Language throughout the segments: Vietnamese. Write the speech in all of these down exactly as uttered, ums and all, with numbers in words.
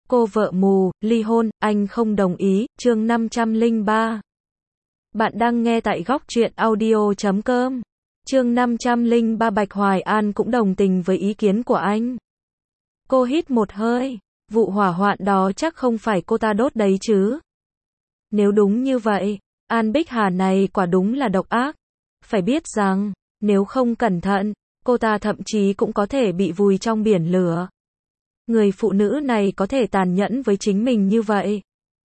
Cô vợ mù, ly hôn, anh không đồng ý, chương năm trăm lẻ ba. Bạn đang nghe tại góc truyện audio chấm com. Chương năm trăm lẻ ba. Bạch Hoài An cũng đồng tình với ý kiến của anh. Cô hít một hơi, vụ hỏa hoạn đó chắc không phải cô ta đốt đấy chứ. Nếu đúng như vậy, An Bích Hà này quả đúng là độc ác. Phải biết rằng, nếu không cẩn thận, cô ta thậm chí cũng có thể bị vùi trong biển lửa. Người phụ nữ này có thể tàn nhẫn với chính mình như vậy.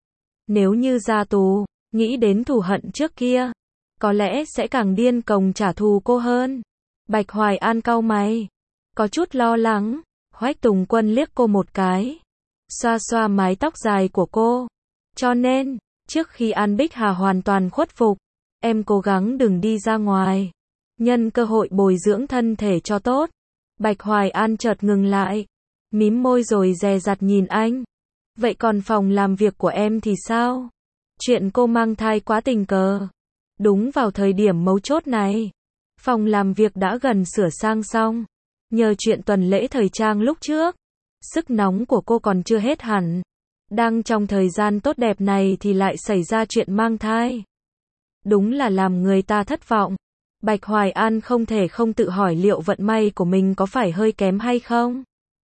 Nếu như ra tù, nghĩ đến thù hận trước kia, có lẽ sẽ càng điên cuồng trả thù cô hơn. Bạch Hoài An cau mày, có chút lo lắng. Hoách Tùng Quân liếc cô một cái, xoa xoa mái tóc dài của cô. Cho nên, trước khi An Bích Hà hoàn toàn khuất phục, em cố gắng đừng đi ra ngoài. Nhân cơ hội bồi dưỡng thân thể cho tốt. Bạch Hoài An chợt ngừng lại, mím môi rồi dè dặt nhìn anh. Vậy còn phòng làm việc của em thì sao? Chuyện cô mang thai quá tình cờ. Đúng vào thời điểm mấu chốt này, phòng làm việc đã gần sửa sang xong. Nhờ chuyện tuần lễ thời trang lúc trước, sức nóng của cô còn chưa hết hẳn. Đang trong thời gian tốt đẹp này thì lại xảy ra chuyện mang thai. Đúng là làm người ta thất vọng. Bạch Hoài An không thể không tự hỏi liệu vận may của mình có phải hơi kém hay không.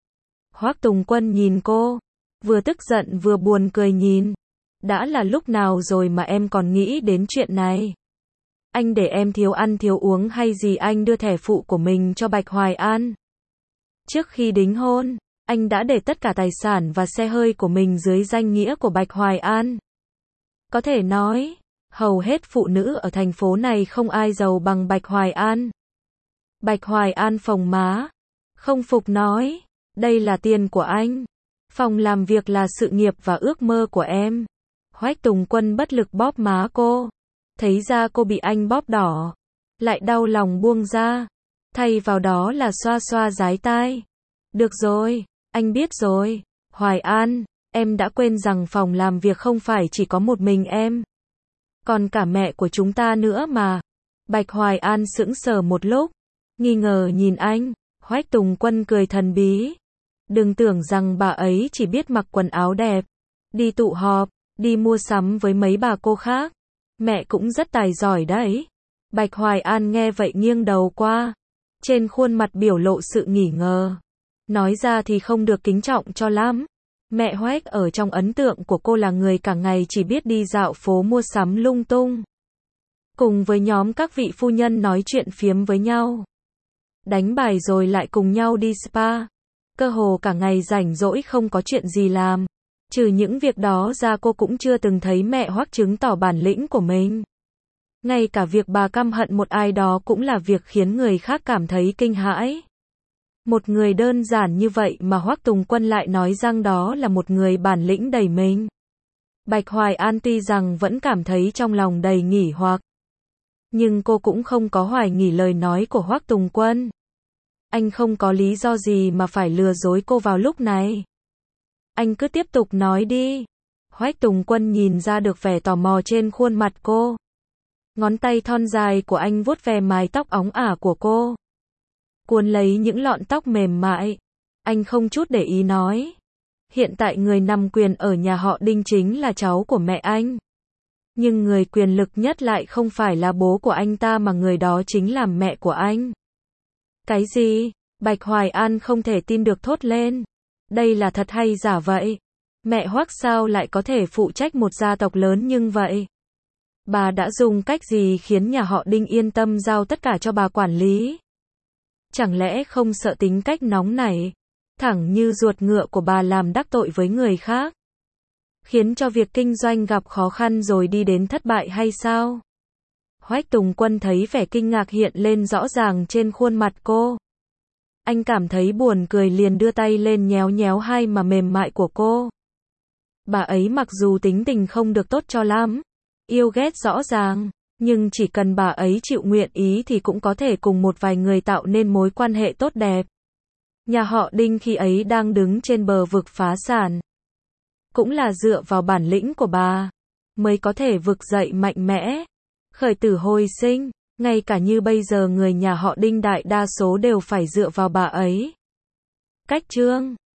Hoắc Tùng Quân nhìn cô, vừa tức giận vừa buồn cười nhìn. Đã là lúc nào rồi mà em còn nghĩ đến chuyện này? Anh để em thiếu ăn thiếu uống hay gì? Anh đưa thẻ phụ của mình cho Bạch Hoài An. Trước khi đính hôn, anh đã để tất cả tài sản và xe hơi của mình dưới danh nghĩa của Bạch Hoài An. Có thể nói, hầu hết phụ nữ ở thành phố này không ai giàu bằng Bạch Hoài An. Bạch Hoài An phồng má, không phục nói, đây là tiền của anh. Phòng làm việc là sự nghiệp và ước mơ của em. Hoách Tùng Quân bất lực bóp má cô. Thấy ra cô bị anh bóp đỏ, lại đau lòng buông ra. Thay vào đó là xoa xoa dái tai. Được rồi, anh biết rồi. Hoài An, em đã quên rằng phòng làm việc không phải chỉ có một mình em. Còn cả mẹ của chúng ta nữa mà. Bạch Hoài An sững sờ một lúc, nghi ngờ nhìn anh. Hoách Tùng Quân cười thần bí. Đừng tưởng rằng bà ấy chỉ biết mặc quần áo đẹp, đi tụ họp, đi mua sắm với mấy bà cô khác. Mẹ cũng rất tài giỏi đấy. Bạch Hoài An nghe vậy nghiêng đầu qua. Trên khuôn mặt biểu lộ sự nghi ngờ. Nói ra thì không được kính trọng cho lắm. Mẹ Hoách ở trong ấn tượng của cô là người cả ngày chỉ biết đi dạo phố mua sắm lung tung. Cùng với nhóm các vị phu nhân nói chuyện phiếm với nhau. Đánh bài rồi lại cùng nhau đi spa. Cơ hồ cả ngày rảnh rỗi không có chuyện gì làm. Trừ những việc đó ra cô cũng chưa từng thấy mẹ Hoắc chứng tỏ bản lĩnh của mình. Ngay cả việc bà căm hận một ai đó cũng là việc khiến người khác cảm thấy kinh hãi. Một người đơn giản như vậy mà Hoắc Tùng Quân lại nói rằng đó là một người bản lĩnh đầy mình. Bạch Hoài An tuy rằng vẫn cảm thấy trong lòng đầy nghỉ hoặc, nhưng cô cũng không có hoài nghi lời nói của Hoắc Tùng Quân. Anh không có lý do gì mà phải lừa dối cô vào lúc này. Anh cứ tiếp tục nói đi. Hoách Tùng Quân nhìn ra được vẻ tò mò trên khuôn mặt cô. Ngón tay thon dài của anh vuốt ve mái tóc óng ả của cô. Cuốn lấy những lọn tóc mềm mại. Anh không chút để ý nói. Hiện tại người nắm quyền ở nhà họ Đinh chính là cháu của mẹ anh. Nhưng người quyền lực nhất lại không phải là bố của anh ta mà người đó chính là mẹ của anh. Cái gì? Bạch Hoài An không thể tin được thốt lên. Đây là thật hay giả vậy? Mẹ Hoắc sao lại có thể phụ trách một gia tộc lớn nhưng vậy? Bà đã dùng cách gì khiến nhà họ Đinh yên tâm giao tất cả cho bà quản lý? Chẳng lẽ không sợ tính cách nóng nảy, thẳng như ruột ngựa của bà làm đắc tội với người khác, khiến cho việc kinh doanh gặp khó khăn rồi đi đến thất bại hay sao? Hoách Tùng Quân thấy vẻ kinh ngạc hiện lên rõ ràng trên khuôn mặt cô. Anh cảm thấy buồn cười liền đưa tay lên nhéo nhéo hai mà mềm mại của cô. Bà ấy mặc dù tính tình không được tốt cho lắm, yêu ghét rõ ràng, nhưng chỉ cần bà ấy chịu nguyện ý thì cũng có thể cùng một vài người tạo nên mối quan hệ tốt đẹp. Nhà họ Đinh khi ấy đang đứng trên bờ vực phá sản. Cũng là dựa vào bản lĩnh của bà, mới có thể vực dậy mạnh mẽ, khởi tử hồi sinh. Ngay cả như bây giờ người nhà họ Đinh đại đa số đều phải dựa vào bà ấy. Cách chương